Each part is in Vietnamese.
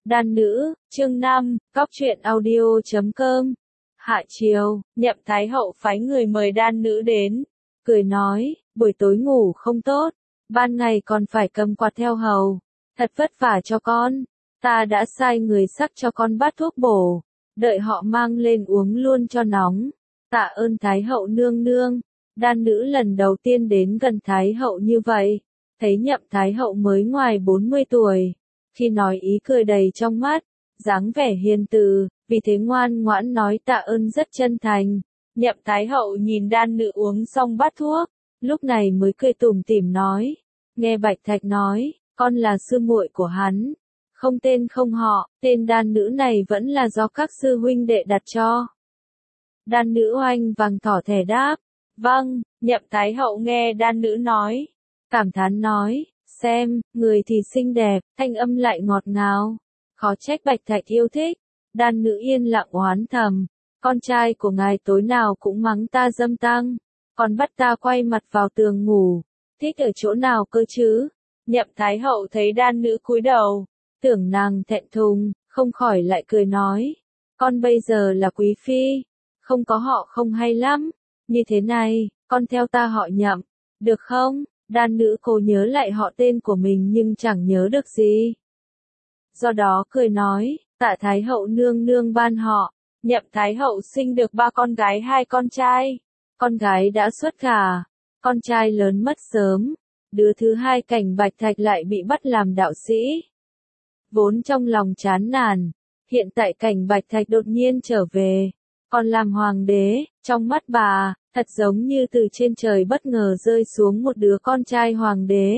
Đan nữ, chương 5, góc truyện audio.com. Hạ chiều, Nhậm Thái Hậu phái người mời đan nữ đến, cười nói, buổi tối ngủ không tốt, ban ngày còn phải cầm quạt theo hầu, thật vất vả cho con, ta đã sai người sắc cho con bát thuốc bổ, đợi họ mang lên uống luôn cho nóng, tạ ơn Thái Hậu nương nương. Đan nữ lần đầu tiên đến gần Thái Hậu như vậy, thấy Nhậm Thái Hậu mới ngoài 40 tuổi. Khi nói ý cười đầy trong mắt, dáng vẻ hiền từ, vì thế ngoan ngoãn nói tạ ơn rất chân thành. Nhậm Thái Hậu nhìn đan nữ uống xong bát thuốc, lúc này mới cười tủm tỉm nói, nghe Bạch Thạch nói, con là sư muội của hắn, không tên không họ, tên đan nữ này vẫn là do các sư huynh đệ đặt cho. Đan nữ oanh vàng tỏ thẻ đáp, vâng. Nhậm Thái Hậu nghe đan nữ nói, cảm thán nói, xem, người thì xinh đẹp, thanh âm lại ngọt ngào, khó trách Bạch Thạch yêu thích. Đan nữ yên lặng oán thầm, con trai của ngài tối nào cũng mắng ta dâm tăng, còn bắt ta quay mặt vào tường ngủ, thích ở chỗ nào cơ chứ? Nhậm Thái Hậu thấy đan nữ cúi đầu, tưởng nàng thẹn thùng, không khỏi lại cười nói, con bây giờ là quý phi, không có họ không hay lắm, như thế này, con theo ta họ Nhậm, được không? Đan nữ cố nhớ lại họ tên của mình nhưng chẳng nhớ được gì. Do đó cười nói, tạ Thái Hậu nương nương ban họ. Nhậm Thái Hậu sinh được 3 con gái 2 con trai. Con gái đã xuất gả, con trai lớn mất sớm. Đứa thứ hai Cảnh Bạch Thạch lại bị bắt làm đạo sĩ. Vốn trong lòng chán nản, hiện tại Cảnh Bạch Thạch đột nhiên trở về, còn làm hoàng đế, trong mắt bà, thật giống như từ trên trời bất ngờ rơi xuống một đứa con trai hoàng đế.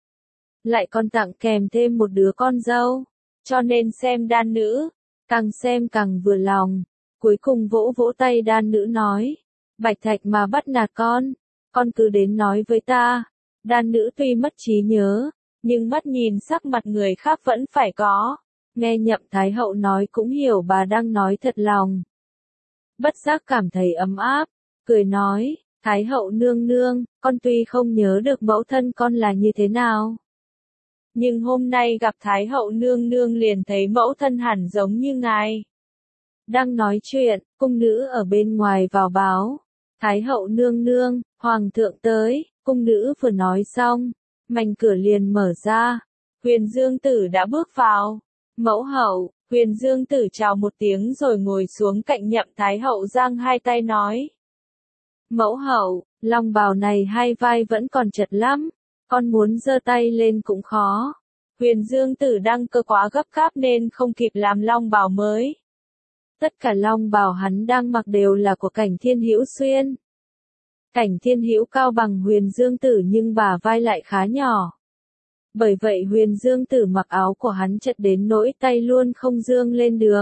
Lại còn tặng kèm thêm một đứa con dâu, cho nên xem đan nữ, càng xem càng vừa lòng. Cuối cùng vỗ vỗ tay đan nữ nói, Bạch Thạch mà bắt nạt con cứ đến nói với ta. Đan nữ tuy mất trí nhớ, nhưng mắt nhìn sắc mặt người khác vẫn phải có. Nghe Nhậm Thái Hậu nói cũng hiểu bà đang nói thật lòng. Bất giác cảm thấy ấm áp, cười nói, Thái Hậu nương nương, con tuy không nhớ được mẫu thân con là như thế nào, nhưng hôm nay gặp Thái Hậu nương nương liền thấy mẫu thân hẳn giống như ngài. Đang nói chuyện, cung nữ ở bên ngoài vào báo, Thái Hậu nương nương, Hoàng thượng tới. Cung nữ vừa nói xong, mảnh cửa liền mở ra, Huyền Dương Tử đã bước vào. Mẫu hậu, Huyền Dương Tử chào một tiếng rồi ngồi xuống cạnh Nhậm Thái Hậu giang hai tay nói. Mẫu hậu, long bào này hai vai vẫn còn chật lắm, con muốn giơ tay lên cũng khó. Huyền Dương Tử đăng cơ quá gấp gáp nên không kịp làm long bào mới. Tất cả long bào hắn đang mặc đều là của Cảnh Thiên Hữu xuyên. Cảnh Thiên Hữu cao bằng Huyền Dương Tử nhưng bả vai lại khá nhỏ. Bởi vậy Huyền Dương Tử mặc áo của hắn chật đến nỗi tay luôn không dương lên được.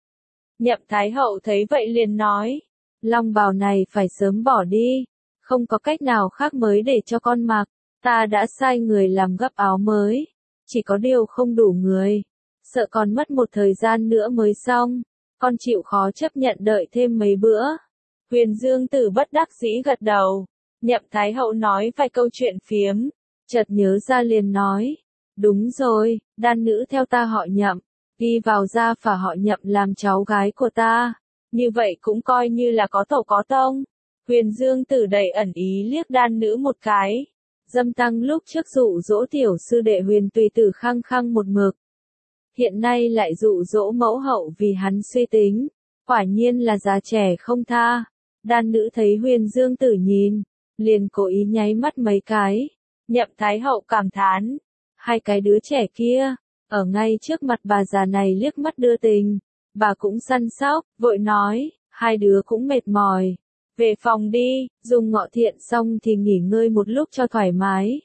Nhậm Thái Hậu thấy vậy liền nói, long bào này phải sớm bỏ đi, không có cách nào khác mới để cho con mặc, ta đã sai người làm gấp áo mới, chỉ có điều không đủ người, sợ còn mất một thời gian nữa mới xong, con chịu khó chấp nhận đợi thêm mấy bữa. Huyền Dương Tử bất đắc dĩ gật đầu. Nhậm Thái Hậu nói vài câu chuyện phiếm, chợt nhớ ra liền nói, đúng rồi, đan nữ theo ta họ Nhậm, đi vào gia phả họ Nhậm làm cháu gái của ta, như vậy cũng coi như là có tổ có tông. Huyền Dương Tử đầy ẩn ý liếc đan nữ một cái. Dâm tăng lúc trước dụ dỗ tiểu sư đệ Huyền Tùy Tử khăng khăng một mực, hiện nay lại dụ dỗ mẫu hậu vì hắn suy tính, quả nhiên là già trẻ không tha. Đan nữ thấy Huyền Dương Tử nhìn, liền cố ý nháy mắt mấy cái. Nhậm Thái Hậu cảm thán, hai cái đứa trẻ kia, ở ngay trước mặt bà già này liếc mắt đưa tình, bà cũng săn sóc, vội nói, hai đứa cũng mệt mỏi, về phòng đi, dùng ngọ thiện xong thì nghỉ ngơi một lúc cho thoải mái.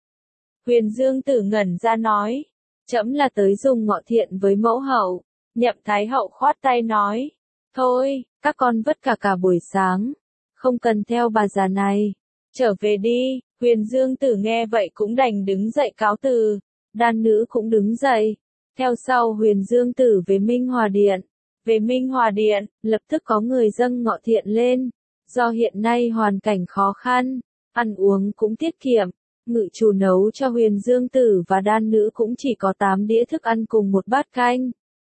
Huyền Dương Tử ngẩn ra nói, trẫm là tới dùng ngọ thiện với mẫu hậu. Nhậm Thái Hậu khoát tay nói, thôi, các con vất cả buổi sáng, không cần theo bà già này, trở về đi. Huyền Dương Tử nghe vậy cũng đành đứng dậy cáo từ, đan nữ cũng đứng dậy, theo sau Huyền Dương Tử về Minh Hòa Điện. Về Minh Hòa Điện, lập tức có người dâng ngọ thiện lên, do hiện nay hoàn cảnh khó khăn, ăn uống cũng tiết kiệm, ngự chủ nấu cho Huyền Dương Tử và đan nữ cũng chỉ có 8 đĩa thức ăn cùng một bát canh.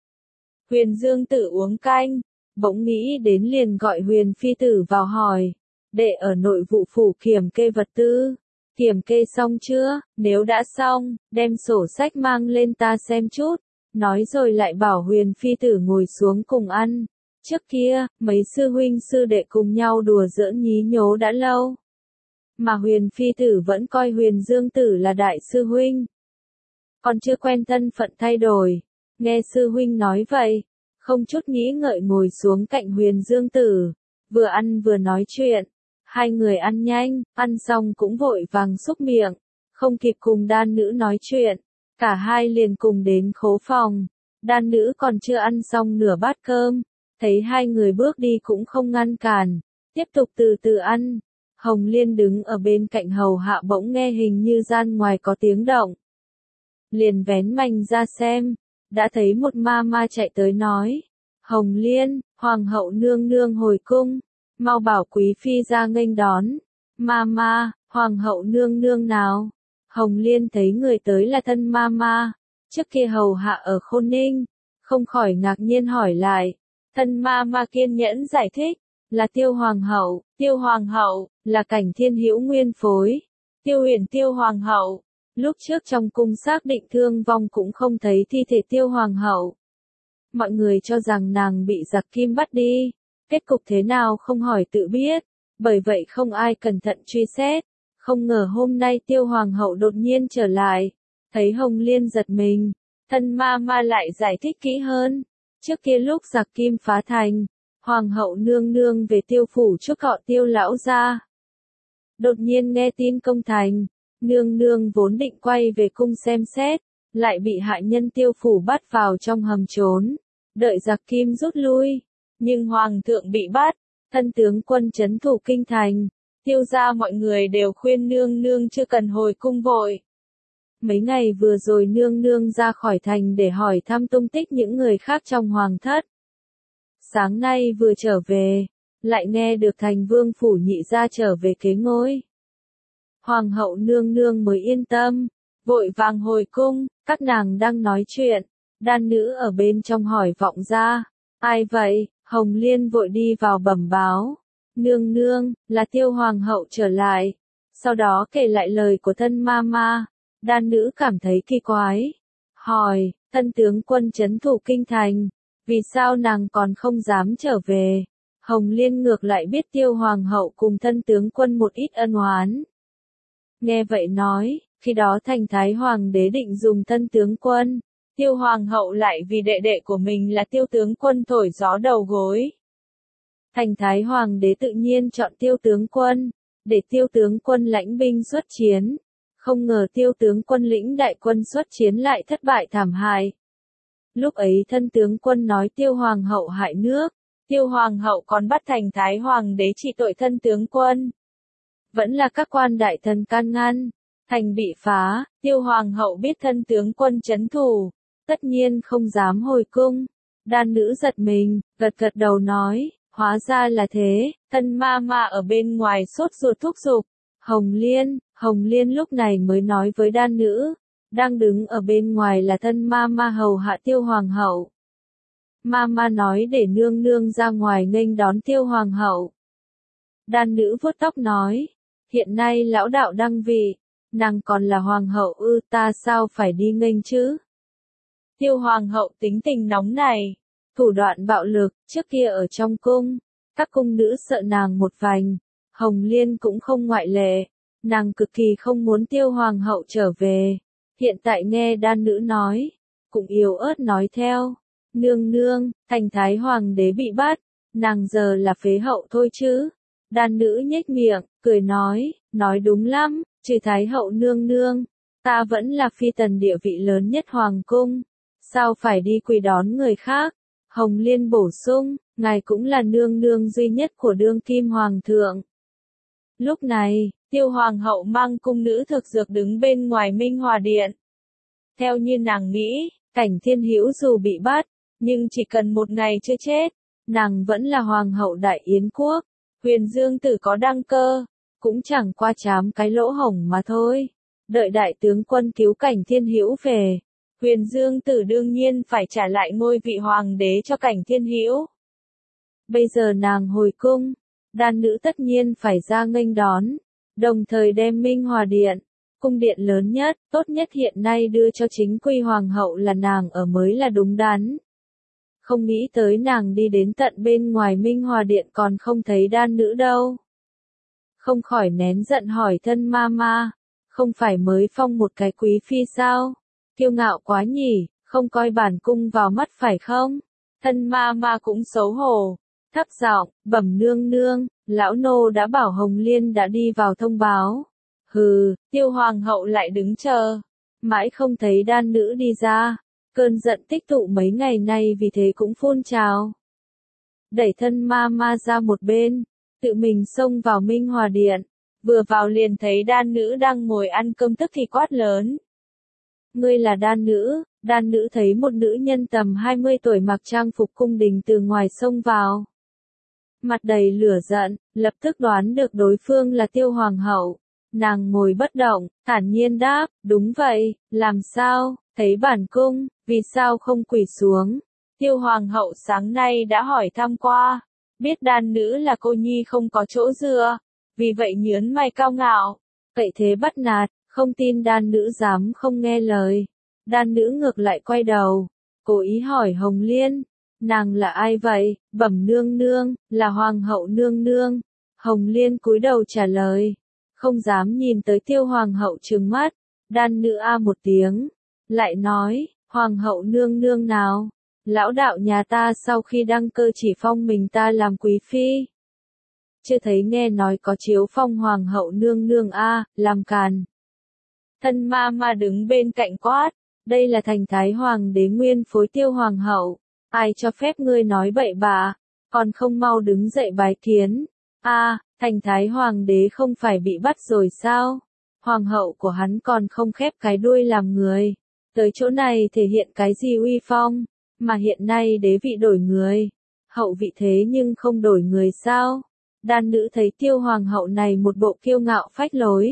Huyền Dương Tử uống canh, bỗng nghĩ đến liền gọi Huyền Phi Tử vào hỏi, đệ ở nội vụ phủ kiểm kê vật tư, kiểm kê xong chưa, nếu đã xong, đem sổ sách mang lên ta xem chút, nói rồi lại bảo Huyền Phi Tử ngồi xuống cùng ăn. Trước kia, mấy sư huynh sư đệ cùng nhau đùa giỡn nhí nhố đã lâu. Mà Huyền Phi Tử vẫn coi Huyền Dương Tử là đại sư huynh. Còn chưa quen thân phận thay đổi. Nghe sư huynh nói vậy, không chút nghĩ ngợi ngồi xuống cạnh Huyền Dương Tử, vừa ăn vừa nói chuyện. Hai người ăn nhanh, ăn xong cũng vội vàng xúc miệng, không kịp cùng đan nữ nói chuyện. Cả hai liền cùng đến khố phòng. Đan nữ còn chưa ăn xong nửa bát cơm. Thấy hai người bước đi cũng không ngăn cản, tiếp tục từ từ ăn. Hồng Liên đứng ở bên cạnh hầu hạ bỗng nghe hình như gian ngoài có tiếng động. Liền vén mành ra xem, đã thấy một ma ma chạy tới nói. Hồng Liên, Hoàng hậu nương nương hồi cung, mau bảo quý phi ra nghênh đón. Ma ma, Hoàng hậu nương nương nào? Hồng Liên thấy người tới là thân ma ma, trước kia hầu hạ ở Khôn Ninh, không khỏi ngạc nhiên hỏi lại. Thân ma ma kiên nhẫn giải thích, là Tiêu Hoàng hậu, là Cảnh Thiên Hữu nguyên phối, Tiêu Huyền Tiêu Hoàng hậu, lúc trước trong cung xác định thương vong cũng không thấy thi thể Tiêu Hoàng hậu. Mọi người cho rằng nàng bị giặc kim bắt đi, kết cục thế nào không hỏi tự biết, bởi vậy không ai cẩn thận truy xét, không ngờ hôm nay Tiêu Hoàng hậu đột nhiên trở lại, thấy Hồng Liên giật mình, thân ma ma lại giải thích kỹ hơn. Trước kia lúc giặc kim phá thành, Hoàng hậu nương nương về Tiêu phủ chúc họ Tiêu lão gia. Đột nhiên nghe tin công thành, nương nương vốn định quay về cung xem xét, lại bị hạ nhân Tiêu phủ bắt vào trong hầm trốn, đợi giặc kim rút lui. Nhưng Hoàng thượng bị bắt, thân tướng quân trấn thủ kinh thành, Tiêu gia mọi người đều khuyên nương nương chưa cần hồi cung vội. Mấy ngày vừa rồi nương nương ra khỏi thành để hỏi thăm tung tích những người khác trong hoàng thất. Sáng nay vừa trở về, lại nghe được thành vương phủ nhị gia trở về kế ngôi. Hoàng hậu nương nương mới yên tâm, vội vàng hồi cung, các nàng đang nói chuyện, đan nữ ở bên trong hỏi vọng ra, ai vậy? Hồng Liên vội đi vào bẩm báo, nương nương, là Tiêu Hoàng hậu trở lại, sau đó kể lại lời của thân ma ma. Đan nữ cảm thấy kỳ quái, hỏi, thân tướng quân trấn thủ kinh thành, vì sao nàng còn không dám trở về? Hồng Liên ngược lại biết Tiêu Hoàng hậu cùng thân tướng quân một ít ân oán. Nghe vậy nói, khi đó thành Thái Hoàng đế định dùng thân tướng quân, Tiêu Hoàng hậu lại vì đệ đệ của mình là Tiêu tướng quân thổi gió đầu gối. Thành Thái Hoàng đế tự nhiên chọn Tiêu tướng quân, để Tiêu tướng quân lãnh binh xuất chiến. Không ngờ Tiêu tướng quân lĩnh đại quân xuất chiến lại thất bại thảm hại. Lúc ấy thân tướng quân nói Tiêu Hoàng hậu hại nước, Tiêu Hoàng hậu còn bắt thành Thái Hoàng đế trị tội thân tướng quân. Vẫn là các quan đại thần can ngăn, thành bị phá, Tiêu Hoàng hậu biết thân tướng quân trấn thủ, tất nhiên không dám hồi cung. Đan nữ giật mình, gật gật đầu nói, hóa ra là thế, thân ma ma ở bên ngoài sốt ruột thúc giục. Hồng Liên lúc này mới nói với đan nữ, đang đứng ở bên ngoài là thân ma ma hầu hạ Tiêu Hoàng hậu. Ma ma nói để nương nương ra ngoài nghênh đón Tiêu Hoàng hậu. Đan nữ vuốt tóc nói, hiện nay lão đạo đăng vị, nàng còn là Hoàng hậu ư, ta sao phải đi nghênh chứ? Tiêu Hoàng hậu tính tình nóng này, thủ đoạn bạo lực, trước kia ở trong cung, các cung nữ sợ nàng một vành, Hồng Liên cũng không ngoại lệ. Nàng cực kỳ không muốn Tiêu Hoàng hậu trở về. Hiện tại nghe đan nữ nói, cũng yếu ớt nói theo. Nương nương, thành Thái Hoàng đế bị bắt, nàng giờ là phế hậu thôi chứ. Đan nữ nhếch miệng, cười nói đúng lắm, trừ Thái hậu nương nương, ta vẫn là phi tần địa vị lớn nhất hoàng cung. Sao phải đi quỳ đón người khác? Hồng Liên bổ sung, ngài cũng là nương nương duy nhất của đương kim hoàng thượng. Lúc này, Tiêu Hoàng hậu mang cung nữ thực dược đứng bên ngoài Minh Hòa Điện. Theo như nàng nghĩ, Cảnh Thiên Hữu dù bị bắt, nhưng chỉ cần một ngày chưa chết, nàng vẫn là Hoàng hậu Đại Yến quốc. Huyền Dương Tử có đăng cơ, cũng chẳng qua chám cái lỗ hổng mà thôi. Đợi đại tướng quân cứu Cảnh Thiên Hữu về, Huyền Dương Tử đương nhiên phải trả lại ngôi vị hoàng đế cho Cảnh Thiên Hữu. Bây giờ nàng hồi cung, đan nữ tất nhiên phải ra nghênh đón, đồng thời đem Minh Hòa Điện, cung điện lớn nhất, tốt nhất hiện nay đưa cho chính quy hoàng hậu là nàng ở mới là đúng đắn. Không nghĩ tới nàng đi đến tận bên ngoài Minh Hòa Điện còn không thấy đan nữ đâu. Không khỏi nén giận hỏi thân ma, không phải mới phong một cái quý phi sao? Kiêu ngạo quá nhỉ, không coi bản cung vào mắt phải không? Thân ma cũng xấu hổ, thấp giọng, bẩm nương nương, lão nô đã bảo Hồng Liên đã đi vào thông báo. Hừ, Tiêu hoàng hậu lại đứng chờ, mãi không thấy đan nữ đi ra, cơn giận tích tụ mấy ngày nay vì thế cũng phun trào. Đẩy thân ma ra một bên, tự mình xông vào Minh Hòa Điện, vừa vào liền thấy đan nữ đang ngồi ăn cơm tức thì quát lớn. Ngươi là đan nữ thấy một nữ nhân tầm 20 tuổi mặc trang phục cung đình từ ngoài xông vào. Mặt đầy lửa giận, lập tức đoán được đối phương là Tiêu hoàng hậu. Nàng ngồi bất động, thản nhiên đáp, đúng vậy, làm sao, thấy bản cung, vì sao không quỳ xuống. Tiêu hoàng hậu sáng nay đã hỏi thăm qua, biết đan nữ là cô nhi không có chỗ dựa, vì vậy nhướng mày cao ngạo, cậy thế bắt nạt, không tin đan nữ dám không nghe lời. Đan nữ ngược lại quay đầu, cố ý hỏi Hồng Liên, nàng là ai vậy, bẩm nương nương, là hoàng hậu nương nương. Hồng Liên cúi đầu trả lời, không dám nhìn tới Tiêu hoàng hậu trừng mắt. Đan nữ a một tiếng, lại nói, hoàng hậu nương nương nào, lão đạo nhà ta sau khi đăng cơ chỉ phong mình ta làm quý phi. Chưa thấy nghe nói có chiếu phong hoàng hậu nương nương a, làm càn. Thân ma đứng bên cạnh quát, đây là thành thái hoàng đế nguyên phối Tiêu hoàng hậu, ai cho phép ngươi nói bậy bạ, còn không mau đứng dậy bái kiến. A, thành thái hoàng đế không phải bị bắt rồi sao? Hoàng hậu của hắn còn không khép cái đuôi làm người. Tới chỗ này thể hiện cái gì uy phong, mà hiện nay đế vị đổi người, hậu vị thế nhưng không đổi người sao? Đan nữ thấy Tiêu hoàng hậu này một bộ kiêu ngạo phách lối.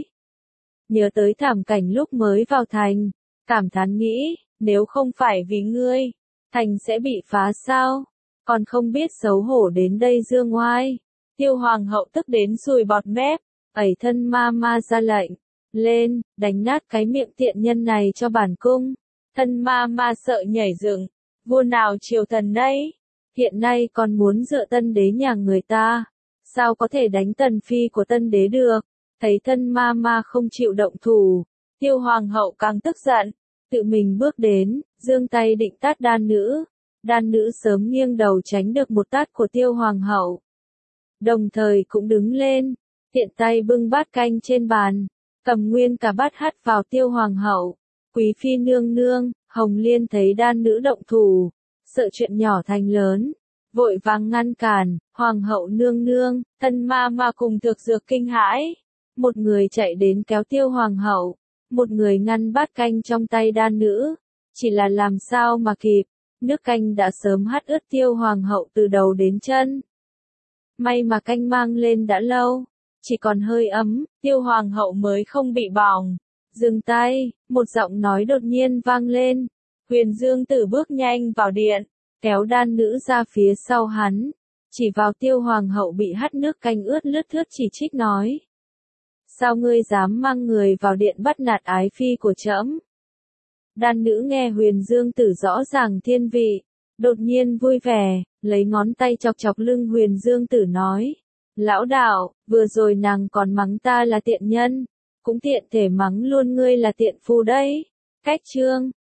Nhớ tới thảm cảnh lúc mới vào thành, cảm thán nghĩ, nếu không phải vì ngươi, thành sẽ bị phá sao? Còn không biết xấu hổ đến đây dương ngoai. Tiêu hoàng hậu tức đến sùi bọt mép, ẩy thân ma ra lệnh, lên, đánh nát cái miệng tiện nhân này cho bản cung. Thân ma sợ nhảy dựng, vua nào triều thần đấy, hiện nay còn muốn dựa tân đế nhà người ta, sao có thể đánh tần phi của tân đế được. Thấy thân ma không chịu động thủ, Tiêu hoàng hậu càng tức giận, tự mình bước đến, giương tay định tát đan nữ. Đan nữ sớm nghiêng đầu tránh được một tát của Tiêu hoàng hậu. Đồng thời cũng đứng lên, tiện tay bưng bát canh trên bàn, cầm nguyên cả bát hắt vào Tiêu hoàng hậu. Quý phi nương nương, Hồng Liên thấy đan nữ động thủ, sợ chuyện nhỏ thành lớn, vội vàng ngăn cản. Hoàng hậu nương nương, thân ma cùng Thực Dược kinh hãi, một người chạy đến kéo Tiêu hoàng hậu, một người ngăn bát canh trong tay đan nữ, chỉ là làm sao mà kịp, nước canh đã sớm hắt ướt Tiêu hoàng hậu từ đầu đến chân. May mà canh mang lên đã lâu, chỉ còn hơi ấm, Tiêu hoàng hậu mới không bị bỏng. Dừng tay, một giọng nói đột nhiên vang lên. Huyền Dương Tử bước nhanh vào điện, kéo đan nữ ra phía sau hắn, chỉ vào Tiêu hoàng hậu bị hắt nước canh ướt lướt thướt chỉ trích nói. Sao ngươi dám mang người vào điện bắt nạt ái phi của trẫm? Đan nữ nghe Huyền Dương Tử rõ ràng thiên vị, đột nhiên vui vẻ, lấy ngón tay chọc chọc lưng Huyền Dương Tử nói. Lão đạo, vừa rồi nàng còn mắng ta là tiện nhân, cũng tiện thể mắng luôn ngươi là tiện phu đấy. Cách chương